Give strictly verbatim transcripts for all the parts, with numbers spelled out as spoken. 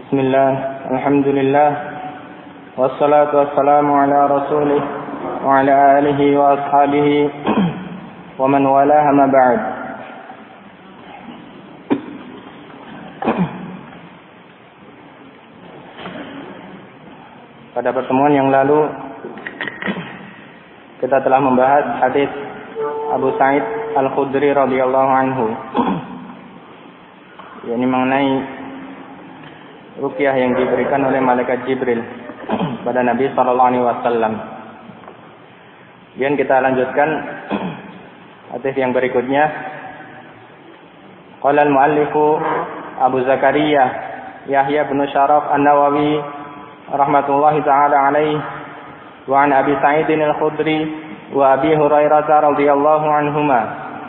Bismillah, alhamdulillah, wassalatu wassalamu ala rasulih wa ala alihi wa ashabihi wa man walaha ma ba'd. Pada pertemuan yang lalu kita telah membahas hadis Abu Sa'id Al-Khudri radhiyallahu anhu, yakni mengenai ruqyah yang diberikan oleh malaikat Jibril pada Nabi sallallahu alaihi wasallam. Kemudian kita lanjutkan hadis yang berikutnya. Qala al-muallifu Abu Zakaria Yahya bin Syaraf An-Nawawi rahmatullahi taala alaihi wa an Abi Sa'id Al-Khudri wa Abi Hurairah radhiyallahu anhuma.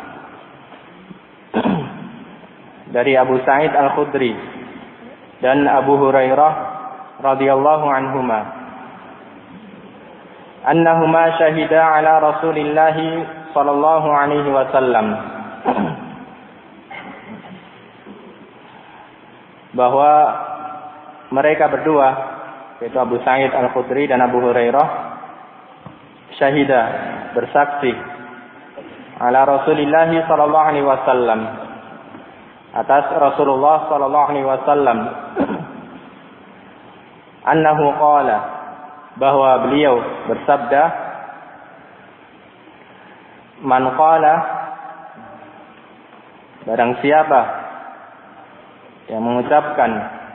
Dari Abu Sa'id Al-Khudri dan Abu Hurairah radhiyallahu anhuma, annahuma syahida ala Rasulillah sallallahu alaihi wasallam, bahwa mereka berdua, yaitu Abu Sa'id Al-Khudri dan Abu Hurairah, syahida, bersaksi, ala Rasulillah sallallahu alaihi wasallam, atas Rasulullah sallallahu alaihi wasallam, annahu qala, bahwa beliau bersabda, man qala, barang siapa yang mengucapkan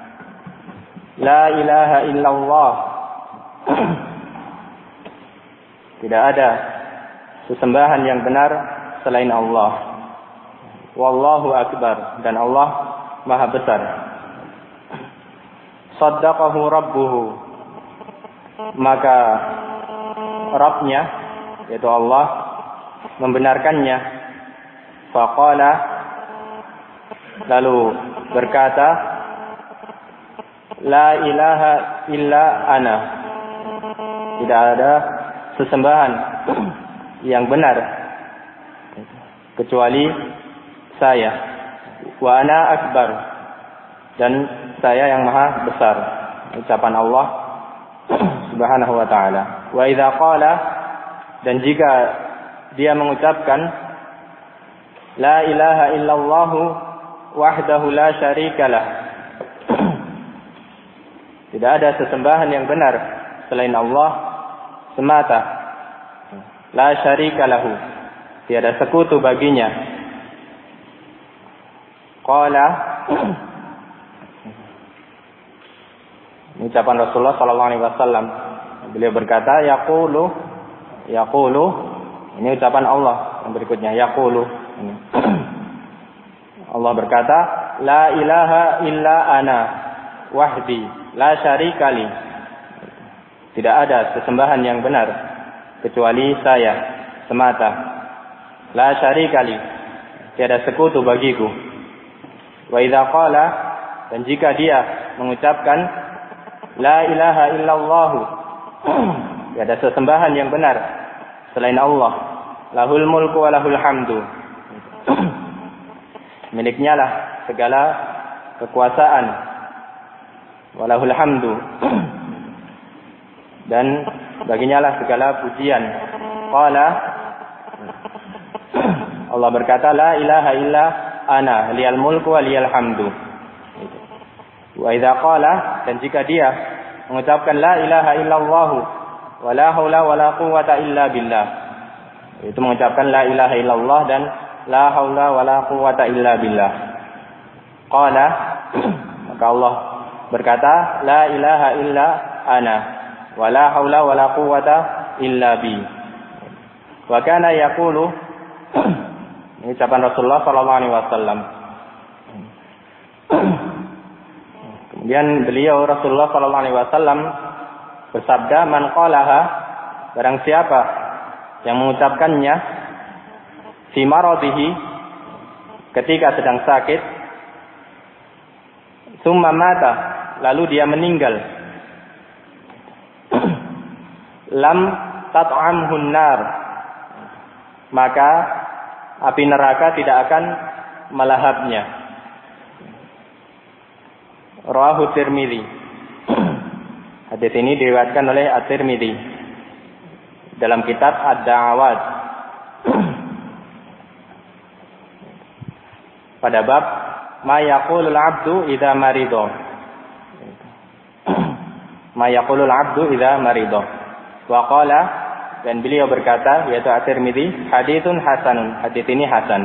la ilaha illallah, tidak ada sesembahan yang benar selain Allah, wallahu akbar, dan Allah maha besar, saddaqahu rabbuhu, maka Rabbnya, yaitu Allah, membenarkannya, faqala, lalu berkata, la ilaha illa ana, tidak ada sesembahan yang benar kecuali saya, wa ana akbar, dan saya yang maha besar. Ucapan Allah subhanahu wa ta'ala. Wa idza qala, dan jika dia mengucapkan la ilaha illallah wahdahu la syarikalah, tidak ada sesembahan yang benar selain Allah semata, la syarikalahu, tiada sekutu baginya. Qala, ucapan Rasulullah sallallahu alaihi wasallam, beliau berkata, yaqulu, yaqulu, ini ucapan Allah yang berikutnya, yaqulu, ini. Allah berkata, la ilaha illa ana wahdi la syarikali, tidak ada sesembahan yang benar kecuali saya semata, la syarikali, tiada sekutu bagiku. Wa idza qala, dan jika dia mengucapkan la ilaha illallah, tidak ada sesembahan yang benar selain Allah, lahul mulku wa lahul hamdu, miliknya lah segala kekuasaan, wa lahul hamdu, dan baginya lah segala pujian. Qala, Allah berkata, la ilaha illa ana liyal mulku wa liyal hamdu. Wa idza qala, dan jika dia mengucapkan la ilaha illallah wa la haula wa la quwwata illa billah, itu mengucapkan la ilaha illallah dan la haula wa la quwwata illa billah. Qala, maka Allah berkata, la ilaha illa ana wa la haula wa la quwwata illa bi. Wa kana yaqulu, ini ucapan Rasulullah sallallahu alaihi wasallam. Kemudian beliau Rasulullah sallallahu alaihi wasallam bersabda, man qalaha, barang siapa yang mengucapkannya, fi maradihi, ketika sedang sakit, summa mata, lalu dia meninggal, lam tat'amhun nar, maka api neraka tidak akan melahapnya. Rawahu Tirmidzi. Hadis ini diriwayatkan oleh At-Tirmidzi dalam kitab Ad-Da'awat. Pada bab ma yaqulul 'abdu idza marida. Ma yaqulul 'abdu idza marida. Wa qala, dan beliau berkata, yaitu At-Tirmidzi, haditsun hasanun. Hadis ini hasan.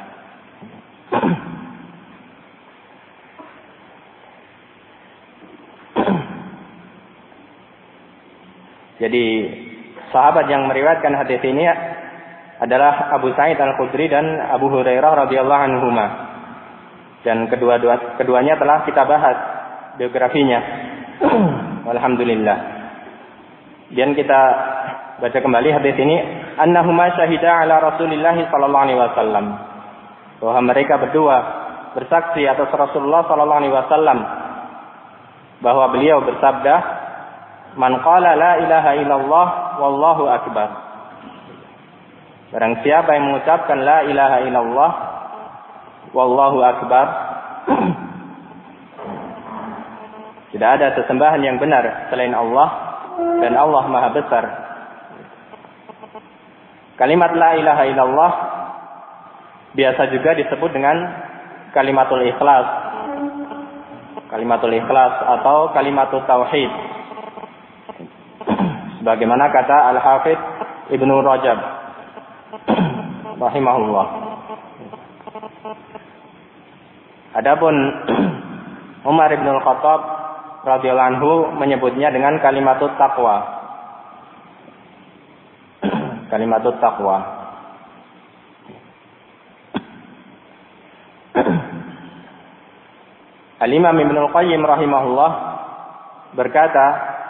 Jadi sahabat yang meriwayatkan hadis ini adalah Abu Sa'id Al-Khudri dan Abu Hurairah radhiyallahu anhuma. Dan kedua-dua keduanya telah kita bahas biografinya. Alhamdulillah. Dan kita baca kembali hadis ini, annahuma syahida ala Rasulillah sallallahu alaihi wasallam. Bahwa mereka berdua bersaksi atas Rasulullah sallallahu alaihi wasallam bahwa beliau bersabda, man qala la ilaha illallah wallahu akbar. Barang siapa yang mengucapkan la ilaha illallah wallahu akbar, tidak ada sesembahan yang benar selain Allah dan Allah Maha Besar. Kalimat la ilaha illallah biasa juga disebut dengan kalimatul ikhlas, kalimatul ikhlas atau kalimatul tauhid. Sebagaimana kata Al-Hafidz Ibnu Rajab rahimahullah. Adapun Umar bin Al-Khattab radhiyallahu anhu menyebutnya dengan kalimatut taqwa. Kalimatut taqwa. Al-Imam Ibnu Al-Qayyim rahimahullah berkata,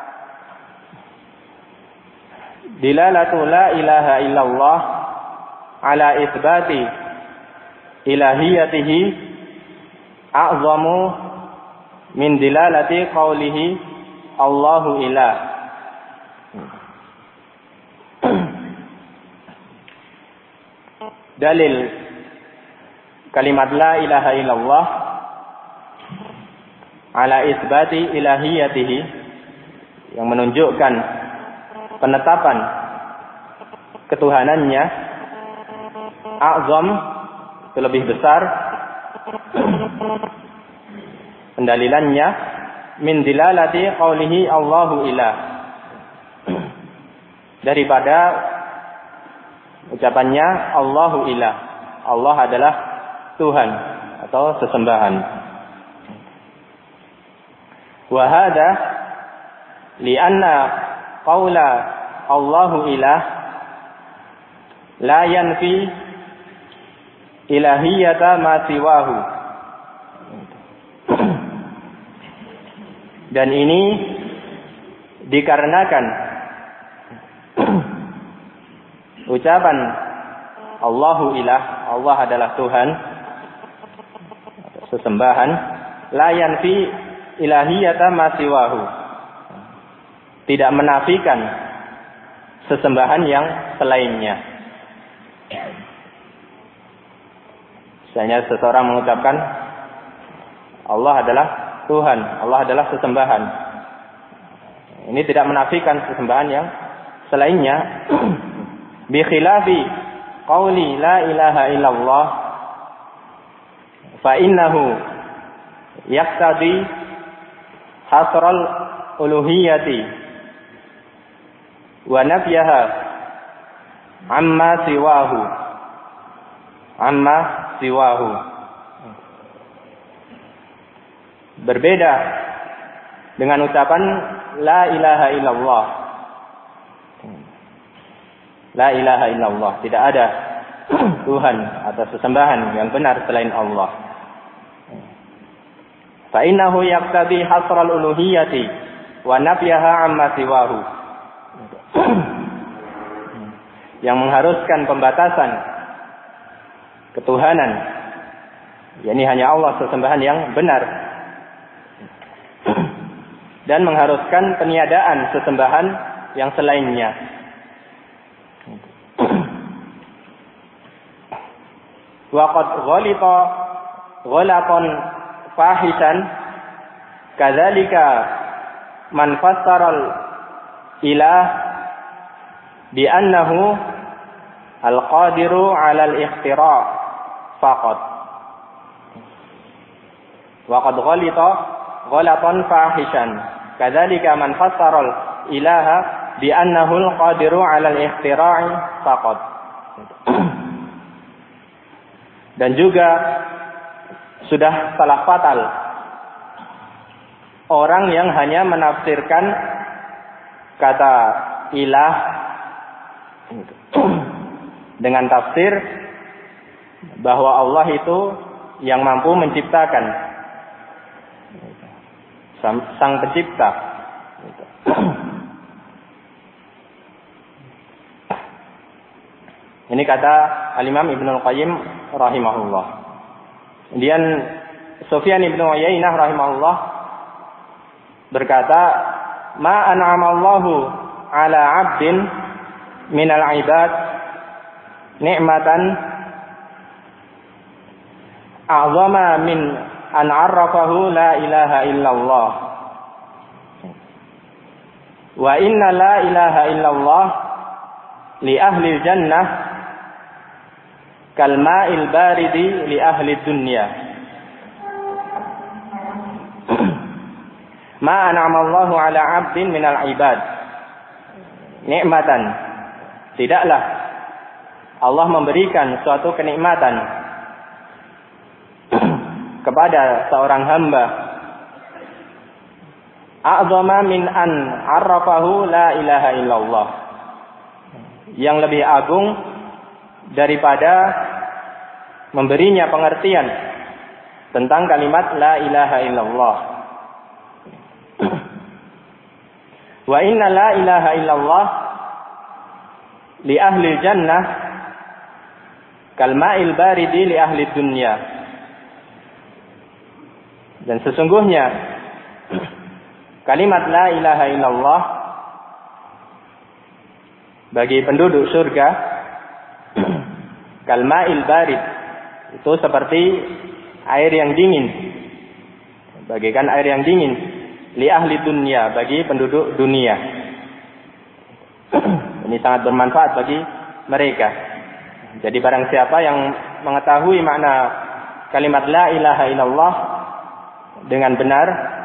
dilalatu la ilaha illallah ala itsbati ilahiyatihi a'zamu min dilalati qawlihi Allahu ilah. Dalil kalimat la ilaha illallah ala itsbati ilahiyatihi yang menunjukkan penetapan ketuhanannya, a'zam itu lebih besar pendalilannya, min dilalati qaulihi Allahu ilah, daripada ucapannya Allahu ilah, Allah adalah Tuhan atau sesembahan. Wa hadza li'anna qaula Allahu ilah la yanfi ilahiyata ma siwahu. Dan ini dikarenakan ucapan Allahu ilah, Allah adalah Tuhan, sesembahan, la yanfi ilahiyata ma siwahu, tidak menafikan sesembahan yang selainnya. Misalnya seseorang mengucapkan Allah adalah Tuhan, Allah adalah sesembahan, ini tidak menafikan sesembahan yang selainnya. Bi khilafi qauli la ilaha illallah fa innahu yaqtadi hasral uluhiyati wa nafyaha amma siwahu amma siwahu. Berbeda dengan ucapan la ilaha illallah. La ilaha illallah, tidak ada Tuhan atau sesembahan yang benar selain Allah. Fa innahu yaqtadi hasral uluhiyati wa nafyaha amma siwahu, yang mengharuskan pembatasan ketuhanan, yakni hanya Allah sesembahan yang benar, dan mengharuskan peniadaan sesembahan yang selainnya. Wa qad ghalita ghalaqan fahisan kadzalika man fassara al-ilah bi annahu al-qadiru 'ala al-ikhtira' faqat wa qad ghalita ghalatan fahishan kadzalika man fassara al-ilaha bi annahu al-qadiru 'ala al-ikhtira'i faqat. Dan juga sudah salah fatal orang yang hanya menafsirkan kata ilah dengan tafsir bahwa Allah itu yang mampu menciptakan, sang pencipta. Ini kata Al-Imam Ibnul Qayyim rahimahullah. Kemudian Sufyan Ibnu Uyainah rahimahullah berkata, "Ma an'amallahu 'ala 'abdin minal 'ibad ni'matan a'zama min an 'arrafahu la ilaha illallah. Wa inna la ilaha illallah li ahli jannah kal ma'il baridi li ahli dunya. Ma an'amallahu 'ala 'abdin minal 'ibad nikmatan." Tidaklah Allah memberikan suatu kenikmatan kepada seorang hamba a'zama min an 'arrafahu la ilaha illallah, yang lebih agung daripada memberinya pengertian tentang kalimat la ilaha illallah. Wa inna la ilaha illallah li ahli jannah kal ma'il baridi li ahli dunya. Dan sesungguhnya kalimat la ilaha illallah bagi penduduk surga kal ma'il barid, itu seperti air yang dingin, bagaikan air yang dingin li ahli dunya, bagi penduduk dunia. Ini sangat bermanfaat bagi mereka. Jadi barang siapa yang mengetahui makna kalimat la ilaha illallah dengan benar,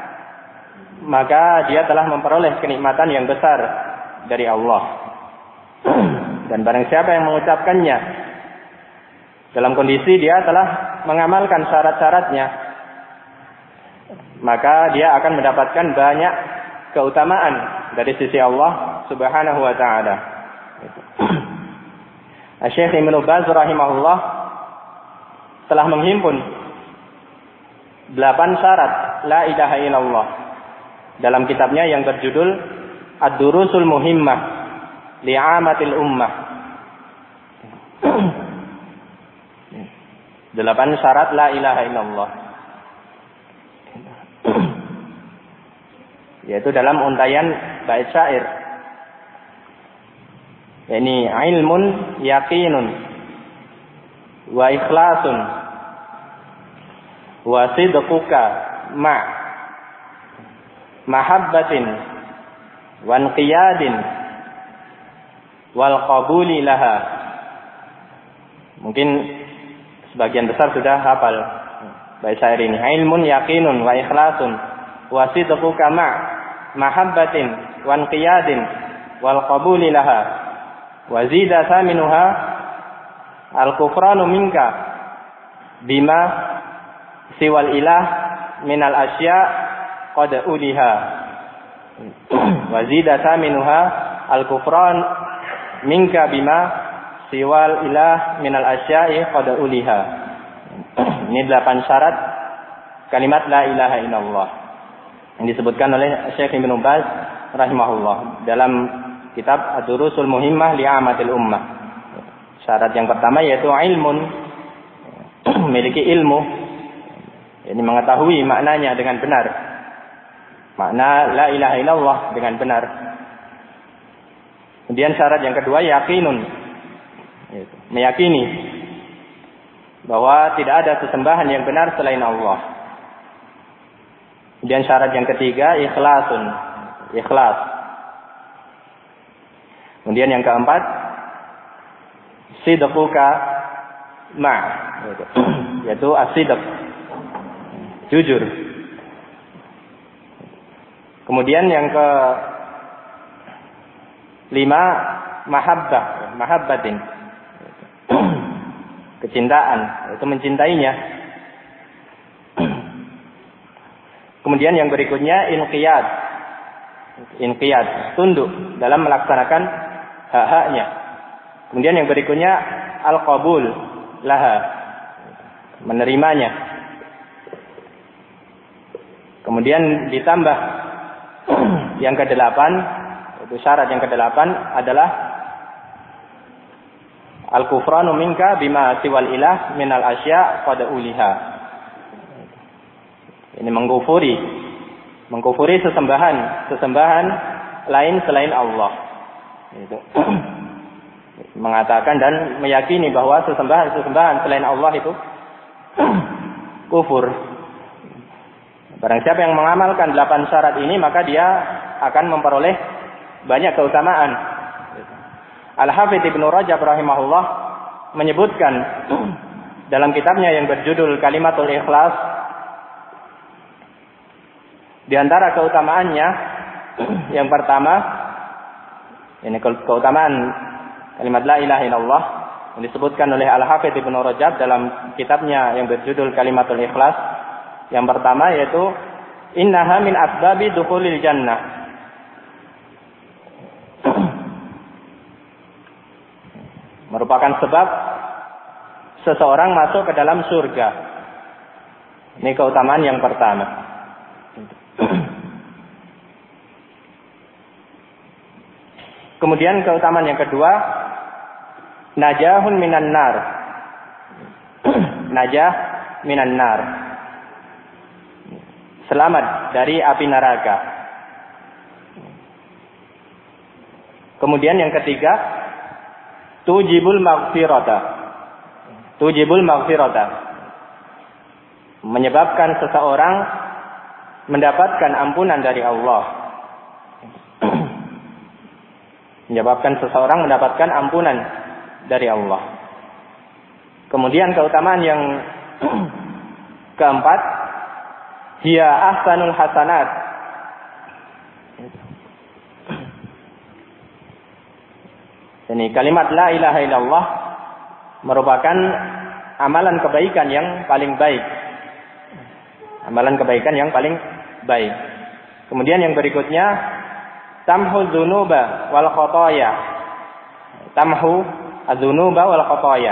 maka dia telah memperoleh kenikmatan yang besar dari Allah. Dan barang siapa yang mengucapkannya dalam kondisi dia telah mengamalkan syarat-syaratnya, maka dia akan mendapatkan banyak keutamaan dari sisi Allah Subhanahu wa taala. Syekh Ibnu Baz rahimahullah telah menghimpun delapan syarat la ilaha illallah dalam kitabnya yang berjudul Ad-Durusul Muhimmah li'amatil ummah. Delapan syarat la ilaha illallah, yaitu dalam untayan bait syair. Ini ilmun yakinun wa ikhlasun wa sidquka ma mahabbatin wa inqiyadin wal qabuli laha. Mungkin sebagian besar sudah hafal bait syair ini. Ilmun yakinun wa ikhlasun wa sidquka ma mahabbatin wa inqiyadin wal qabuli laha wa zida thaminuha al-kufranu minka bima siwal ilah minal asya qad uliha. Wa zida thaminuha al-kufran minka bima siwal ilah minal asya'i qad uliha. Ini delapan syarat kalimat la ilaha illallah yang disebutkan oleh Syekh Ibnu Baz rahimahullah dalam kitab Ad-Durusul Muhimmah li'amatil ummah. Syarat yang pertama yaitu ilmun, memiliki ilmu, ini mengetahui maknanya dengan benar, makna la ilaha illallah dengan benar. Kemudian syarat yang kedua yakinun, meyakini bahwa tidak ada sesembahan yang benar selain Allah. Kemudian syarat yang ketiga ikhlasun, ikhlas. Kemudian yang keempat sidquka ma, yaitu as-sidq, jujur. Kemudian yang ke lima mahabbah, mahabbatin, kecintaan, itu mencintainya. Kemudian yang berikutnya inqiyad, inqiyad, tunduk dalam melaksanakan hak-haknya. Kemudian yang berikutnya al-qabul laha, menerimanya. Kemudian ditambah yang kedelapan, itu syarat yang kedelapan adalah al-kufranu minka bima siwal ilah minal asya' qad uliha. Ini mengkufuri, mengkufuri sesembahan, sesembahan lain selain Allah. Itu. Mengatakan dan meyakini bahwa sesembahan-sesembahan selain Allah itu kufur. Barang siapa yang mengamalkan delapan syarat ini, maka dia akan memperoleh banyak keutamaan. Al-Hafidz Ibnu Rajab rahimahullah menyebutkan dalam kitabnya yang berjudul Kalimatul Ikhlas, di antara keutamaannya yang pertama, ini keutamaan kalimat la ilaha illallah yang disebutkan oleh Al-Hafidz Ibnu Rajab dalam kitabnya yang berjudul Kalimatul Ikhlas. Yang pertama yaitu innaha min asbabi dukhulil jannah. Merupakan sebab seseorang masuk ke dalam surga. Ini keutamaan yang pertama. Kemudian keutamaan yang kedua, najahun minan nar. Najah minan nar. Selamat dari api neraka. Kemudian yang ketiga, tujibul maghfirata. Tujibul maghfirata. Menyebabkan seseorang mendapatkan ampunan dari Allah. Menyebabkan seseorang mendapatkan ampunan dari Allah. Kemudian keutamaan yang keempat, hiya ahsanul hasanat. Ini kalimat la ilaha illallah merupakan amalan kebaikan yang paling baik. Amalan kebaikan yang paling baik. Kemudian yang berikutnya, tamhu dzunuba wal khotoya. Tamhu adzunuba wal khotoya.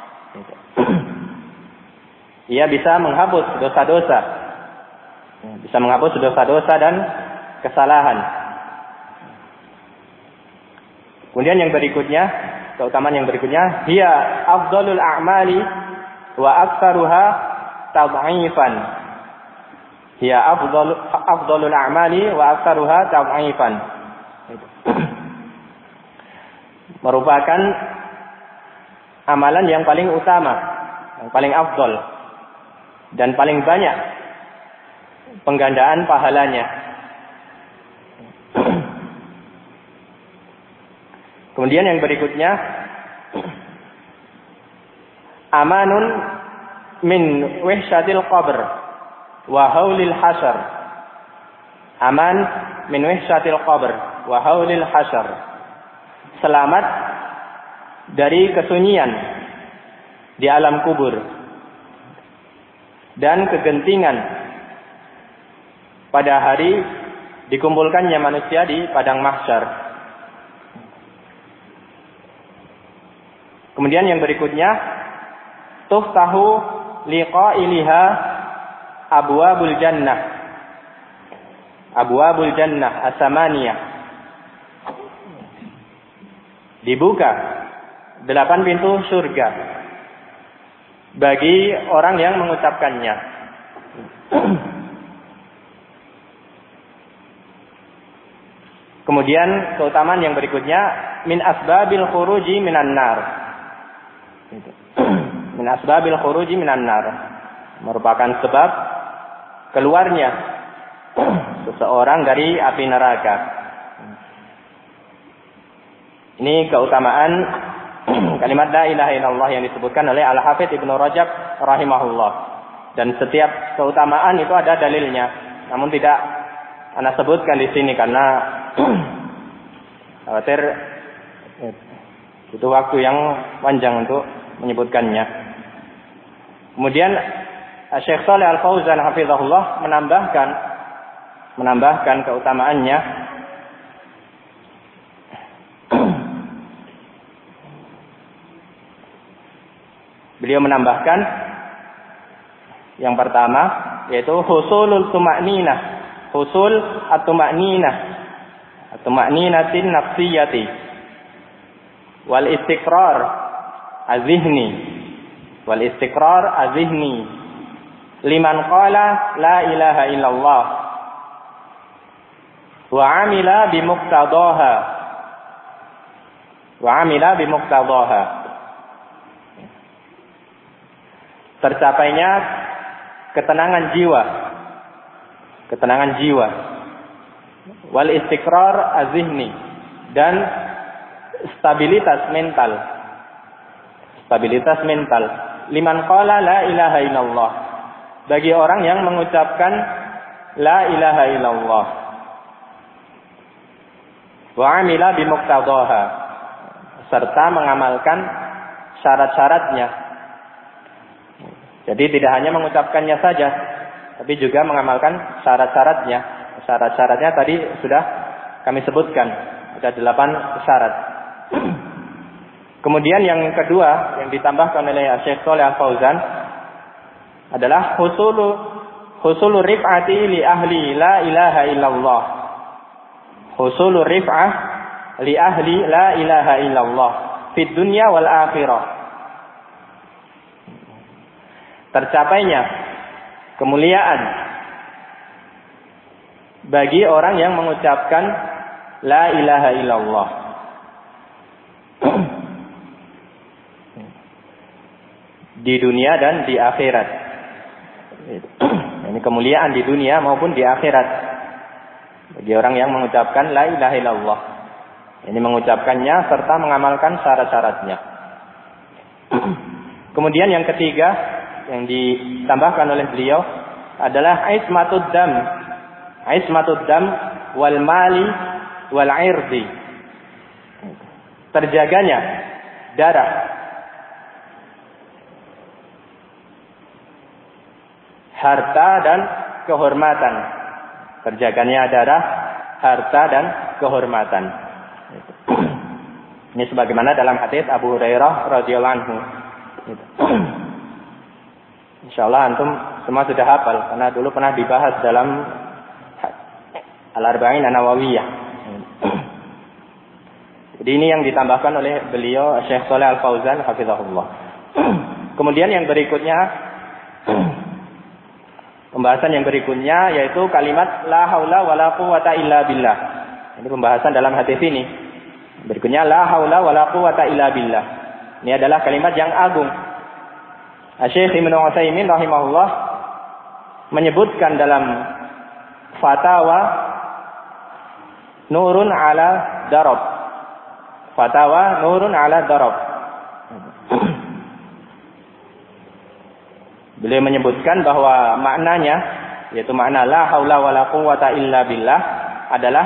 Ia bisa menghapus dosa-dosa. Bisa menghapus dosa-dosa dan kesalahan. Kemudian yang berikutnya, keutamaan yang berikutnya, hiya afdalul a'mali wa aktsaruha tad'ifan. Hiya afdal afdalul a'mali wa aktsaruha tad'ifan. Merupakan amalan yang paling utama, yang paling afdal dan paling banyak penggandaan pahalanya. Kemudian yang berikutnya, amanun min wahsyatil qabr wa haulil hasyar. Aman min wahsyatil qabr wa haulil hasyar. Selamat dari kesunyian di alam kubur dan kegentingan pada hari dikumpulkannya manusia di padang mahsyar. Kemudian yang berikutnya, tuftahu liqa'iliha abwabul jannah. Abwabul jannah as-samaniyah. Dibuka delapan pintu surga bagi orang yang mengucapkannya. Kemudian keutamaan yang berikutnya, min asbabil khuruji minan nar. Min asbabil khuruji minan nar, merupakan sebab keluarnya seseorang dari api neraka. Ini keutamaan kalimat la ilaha illallah yang disebutkan oleh Al-Hafidz Ibnu Rajab rahimahullah. Dan setiap keutamaan itu ada dalilnya. Namun tidak ana sebutkan di sini karena khawatir butuh waktu yang panjang untuk menyebutkannya. Kemudian Syekh Shalih Al-Fauzan hafizahullah menambahkan menambahkan keutamaannya. Beliau menambahkan yang pertama yaitu husulul tuma'ninah, husul at-tuma'ninah, at-tuma'ninatin nafsiyati wal istiqrar az-zihni, wal istiqrar az-zihni liman qala la ilaha illallah wa amila bimuqtadaha wa amila bimuqtadaha. Tercapainya ketenangan jiwa, ketenangan jiwa, wal istiqrar az-zihni, dan stabilitas mental, stabilitas mental. Liman qala la ilaha illallah, bagi orang yang mengucapkan la ilaha illallah, wa amila bimuqtadaha, serta mengamalkan syarat-syaratnya. Jadi tidak hanya mengucapkannya saja, tapi juga mengamalkan syarat-syaratnya. Syarat-syaratnya tadi sudah kami sebutkan, ada delapan syarat. Kemudian yang kedua yang ditambahkan oleh Syekh Shalih Al-Fauzan adalah husulu husulu rif'ati li ahli la ilaha illallah. Husulu rif'ah li ahli la ilaha illallah fid dunya wal akhirah. Tercapainya kemuliaan bagi orang yang mengucapkan la ilaha illallah di dunia dan di akhirat. Ini kemuliaan di dunia maupun di akhirat bagi orang yang mengucapkan la ilaha illallah. Ini mengucapkannya serta mengamalkan syarat-syaratnya. Kemudian yang ketiga yang ditambahkan oleh beliau adalah ismatud dam, ismatud dam wal mali wal irdi, terjaganya darah, harta dan kehormatan, terjaganya darah, harta dan kehormatan. Ini sebagaimana dalam hadis Abu Hurairah radhiyallahu anhu. Insyaallah antum semua sudah hafal karena dulu pernah dibahas dalam Al-Arba'in An-Nawawiyah. Jadi ini yang ditambahkan oleh beliau Syekh Shalih Al-Fauzan hafizahullah. Kemudian yang berikutnya pembahasan yang berikutnya yaitu kalimat la haula wala quwata illa billah. Ini pembahasan dalam hadis ini. Berikutnya la haula wala quwata illa billah. Ini adalah kalimat yang agung. Syekh Ibnu Utsaimin rahimahullah menyebutkan dalam Fatawa Nurun ala Darab. Fatawa Nurun ala Darab. Beliau menyebutkan bahwa maknanya yaitu makna la haula wala quwata illa billah adalah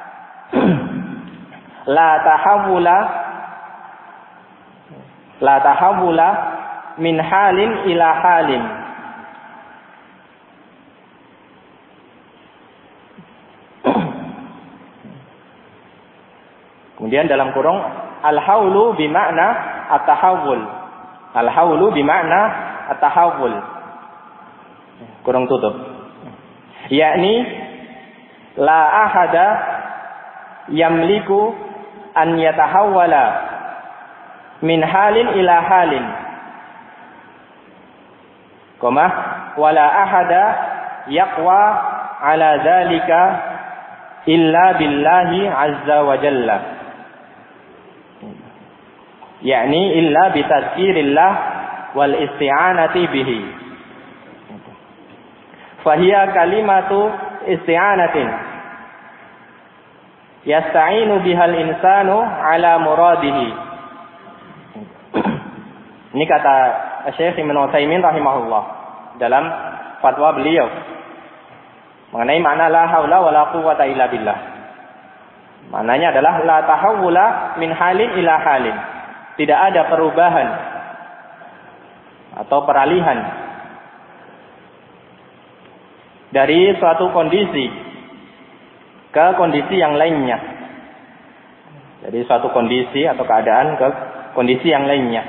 la tahawula la tahawula min halin ila halin. Kemudian dalam kurung al-haulu bimakna at-tahawul. Al-haulu bimakna at-tahawul. Kurung tutup. Yakni la ahada yamliku an yatahawwala min halin ila halin. Koma wala ahada yaqwa ala dzalika illa billahi azza wa jalla. Yakni illa bitadzkirillah wal isti'anati bihi. Fahiya kalimatu isti'anatin yasta'inu bihal insanu ala muradihi. Ini kata Syekh Ibnu Utsaimin rahimahullah dalam fatwa beliau mengenai makna la haula wala quwwata illa billah. Maknanya adalah la tahawula min halin ila halin. Tidak ada perubahan atau peralihan dari suatu kondisi ke kondisi yang lainnya. Jadi suatu kondisi atau keadaan ke kondisi yang lainnya.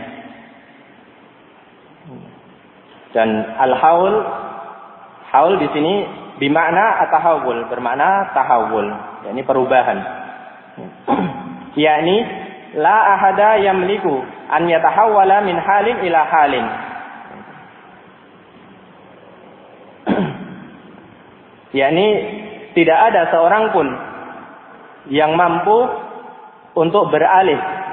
Dan al-haul, haul di sini bermakna at-tahawul, bermakna tahawul, yakni perubahan. Yakni la ahada yamliku an yatahawwala min halin ila halin. Yakni tidak ada seorang pun yang mampu untuk beralih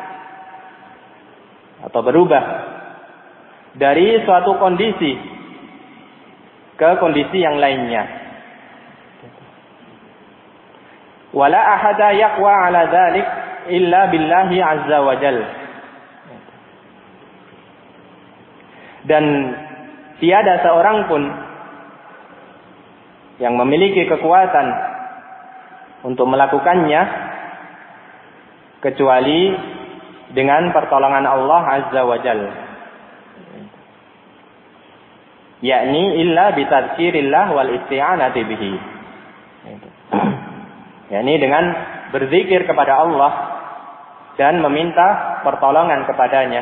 atau berubah dari suatu kondisi ke kondisi yang lainnya. Wala ahada yaqwa ala dzalik illa billahi azza wa jal. Dan tiada seorang pun yang memiliki kekuatan untuk melakukannya kecuali dengan pertolongan Allah azza wa jal. Yakni illa bitadzkirillah wal isti'anati bihi. Yakni dengan berzikir kepada Allah dan meminta pertolongan kepadanya.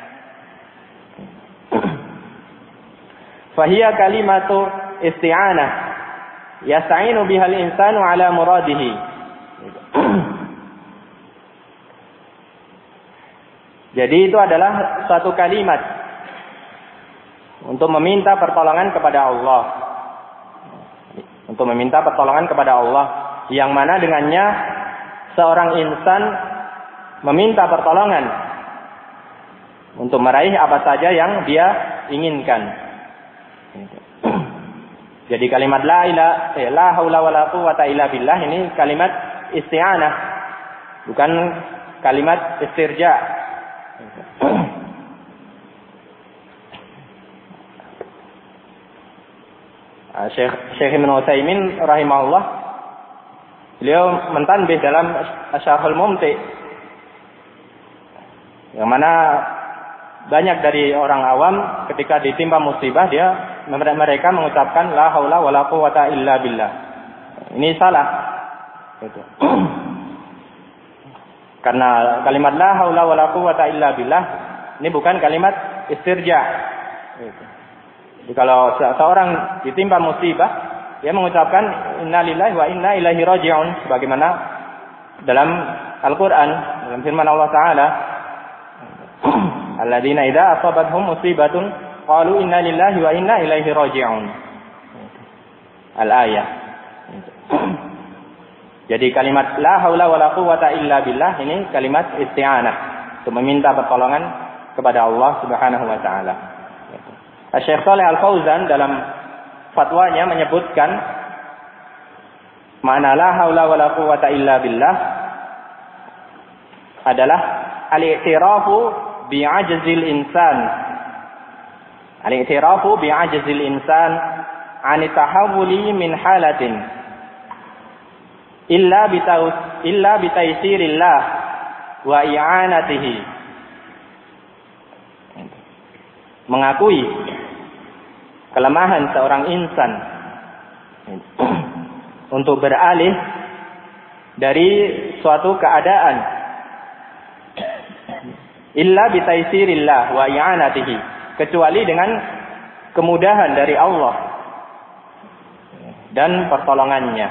Fahiya kalimatu isti'anah yasta'inu bihal insanu ala muradihi. Jadi itu adalah suatu kalimat untuk meminta pertolongan kepada Allah. Untuk meminta pertolongan kepada Allah, yang mana dengannya seorang insan meminta pertolongan untuk meraih apa saja yang dia inginkan. Jadi kalimat la ilaha la haula wala quwwata illa billah ini kalimat isti'anah, bukan kalimat istirja. Syekh Syekh Ibnu Utsaimin rahimahullah, beliau mentanbih dalam Syarhul Mumti, yang mana banyak dari orang awam ketika ditimpa musibah dia mereka mengucapkan la haula wala quwwata illa billah. Ini salah. Gitu. Karena kalimat la haula wala quwwata illa billah ini bukan kalimat istirja. Gitu. Jadi kalau seorang ditimpa musibah, dia mengucapkan innalillahi wa inna ilaihi raji'un, sebagaimana dalam Al-Qur'an, dalam firman Allah Ta'ala, alladzina idza asabathum musibatun qalu inna lillahi wa inna ilaihi raji'un. Al-ayah. Jadi kalimat la haula wala quwwata illa billah ini kalimat isti'anah, untuk meminta pertolongan kepada Allah Subhanahu wa taala. Syekh Shalih Al-Fauzan dalam fatwanya menyebutkan makna la haula wala quwwata illa billah adalah al-i'tirafu bi'ajzil insan. Al-i'tirafu bi'ajzil insan 'an tahawuli min halatin illa bitaus illa bitaisirillah wa i'anatihi. Mengakui kelemahan seorang insan untuk beralih dari suatu keadaan illa bitaisirillah wa i'anatihi, kecuali dengan kemudahan dari Allah dan pertolongannya.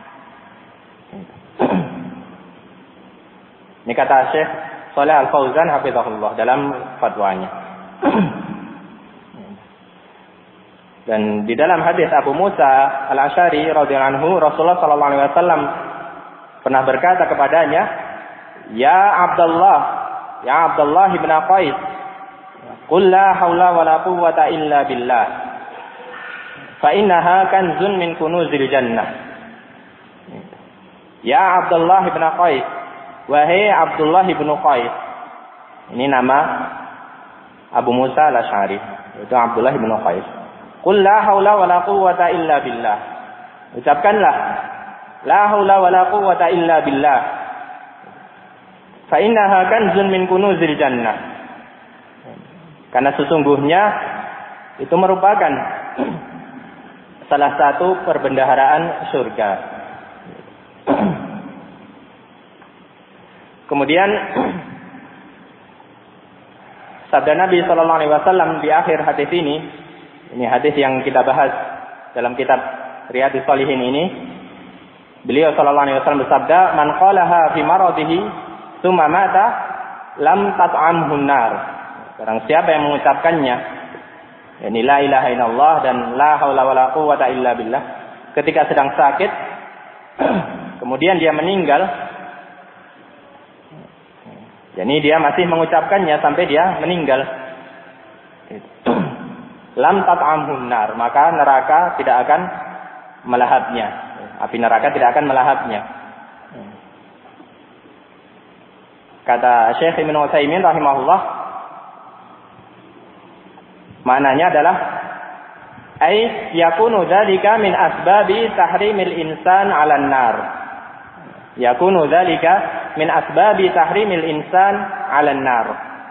Ini kata Syekh Shalih Al-Fauzan hafizahullah dalam fatwanya. Dan di dalam hadis Abu Musa Al-Asy'ari radhiyallahu anhu, Rasulullah sallallahu alaihi wasallam pernah berkata kepadanya, "Ya Abdullah, ya Abdullah bin Qais, qul la haula wala quwwata illa billah. Fa innaha kanzun min kunuzil jannah." Ya Abdullah bin Qais, wahai Abdullah bin Qais. Ini nama Abu Musa al-Asy'ari, itu Abdullah bin Qais. Qul la haula wala quwwata illa billah. Ucapkanlah la haula wala quwwata illa billah. Fa innaha kanzun min kunuzil jannah. Karena sesungguhnya itu merupakan salah satu perbendaharaan surga. Kemudian sabda Nabi sallallahu alaihi wasallam di akhir hadis ini, ini hadis yang kita bahas dalam kitab Riyadhus Shalihin ini, beliau sallallahu alaihi wasallam bersabda, "Man qalaha fi maradihi tsumma mata lam tat'amhu nar." Barang siapa yang mengucapkannya, yakni la ilaha illallah dan la haula wala quwwata illa billah, ketika sedang sakit, kemudian dia meninggal, yakni dia masih mengucapkannya sampai dia meninggal, lam tat'amhu nar, maka neraka tidak akan melahapnya. Api neraka tidak akan melahapnya. Kata Syekh Ibnu Utsaimin rahimahullah, maknanya adalah ai yakunu dzalika min asbabi tahrimil insan 'alan nar. Yakunu dzalika min asbabi tahrimil insan 'alan nar.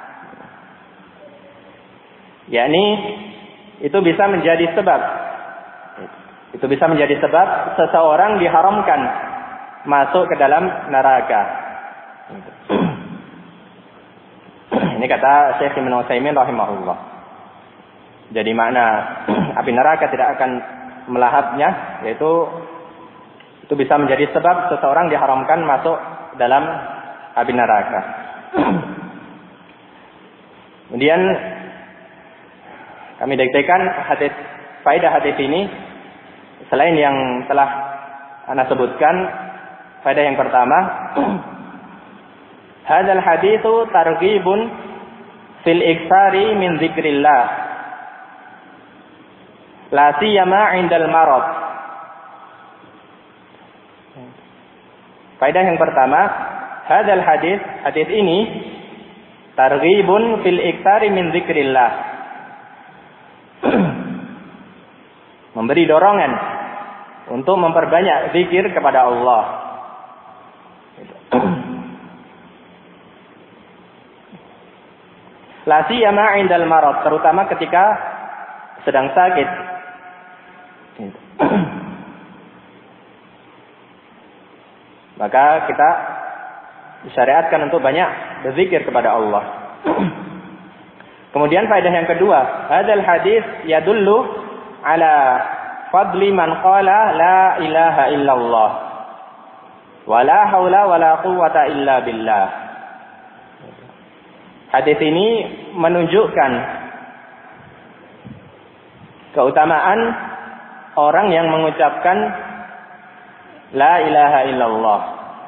Yakni itu bisa menjadi sebab itu bisa menjadi sebab seseorang diharamkan masuk ke dalam neraka. Ini kata Syekh Ibnu Utsaimin rahimahullah. Jadi makna api neraka tidak akan melahapnya, yaitu itu bisa menjadi sebab seseorang diharamkan masuk dalam api neraka. Kemudian kami diktakan hadis, faedah hadis ini selain yang telah ana sebutkan. Faedah yang pertama, hadzal haditsu targhibun fil iktsari min dzikrillah la siyama 'indal marad. Faedah yang pertama, hadzal hadis, hadis ini targhibun fil iktsari min dzikrillah, memberi dorongan untuk memperbanyak zikir kepada Allah. La siyama 'indal marad, terutama ketika sedang sakit. Maka kita disyariatkan untuk banyak berzikir kepada Allah. Kemudian faedah yang kedua, hadzal hadis yadullu ala fadli man qala la ilaha illallah wa la haula wa la quwwata illa billah. Hadis ini menunjukkan keutamaan orang yang mengucapkan la ilaha illallah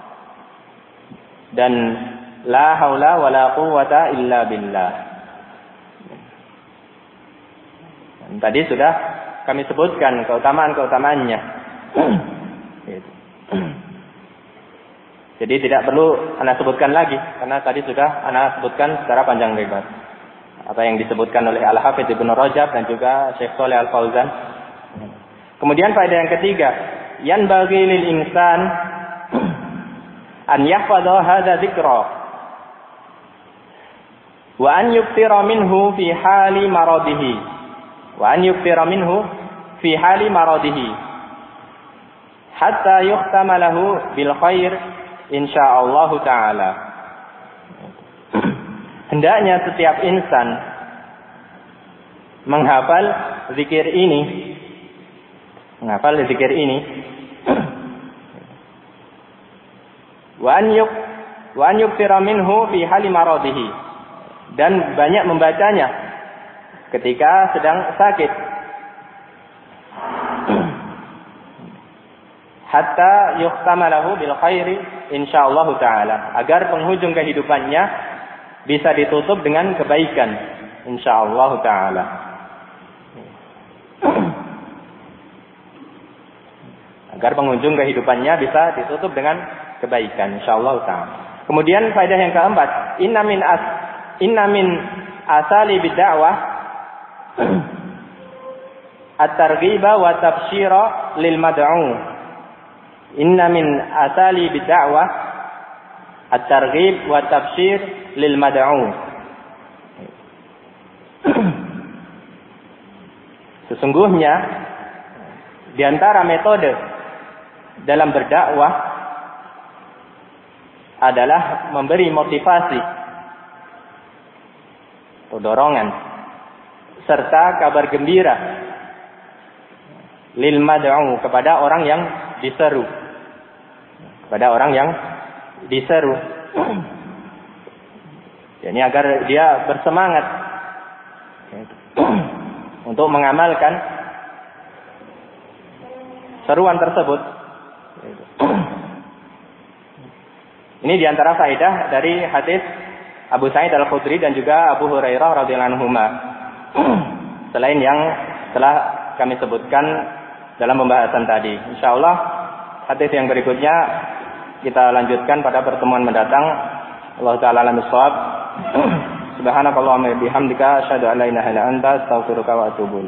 dan la haula wa la quwwata illa billah. Dan tadi sudah kami sebutkan keutamaan-keutamaannya. Jadi tidak perlu ana sebutkan lagi, karena tadi sudah ana sebutkan secara panjang lebar apa yang disebutkan oleh Al-Hafidz Ibnu Rajab dan juga Syekh Shalih Al-Fauzan. Kemudian faedah yang ketiga, yanbaghi lil insan an yahfadha hadza dzikra wa an yukthira minhu fi hali maradihi wa an yukthira minhu fi hali maradihi hatta yuhtama lahu bil khair insyaallah taala. Hendaknya setiap insan menghafal zikir ini, menghafal zikir ini, wa an yuk wa an yuktira minhu fi hali maradihi, dan banyak membacanya ketika sedang sakit, hatta yuhtama lahu bil khairi insyaallah taala, agar penghujung kehidupannya bisa ditutup dengan kebaikan insyaallah taala. agar penghujung kehidupannya bisa ditutup dengan kebaikan insyaallah taala. Kemudian faedah yang keempat, inna min as inna min asali bid-da'wah at-targhiba wa tabsyira lil mad'u. Inna min asali bid-da'wah at-targhib wa tabsyir lil mad'u. Sesungguhnya di antara metode dalam berdakwah adalah memberi motivasi atau dorongan serta kabar gembira lil mad'u kepada orang yang diseru, kepada orang yang diseru. Ini agar dia bersemangat untuk mengamalkan seruan tersebut. Ini diantara faedah dari hadis Abu Sa'id Al-Khudri dan juga Abu Hurairah radhiyallahu anhuma. Selain yang telah kami sebutkan dalam pembahasan tadi. Insyaallah hadis yang berikutnya kita lanjutkan pada pertemuan mendatang. Allah taala alam bissawab. Subhanakallahumma bihamdika asyhadu an la ilaha illa anta astaghfiruka wa atubu ilaik.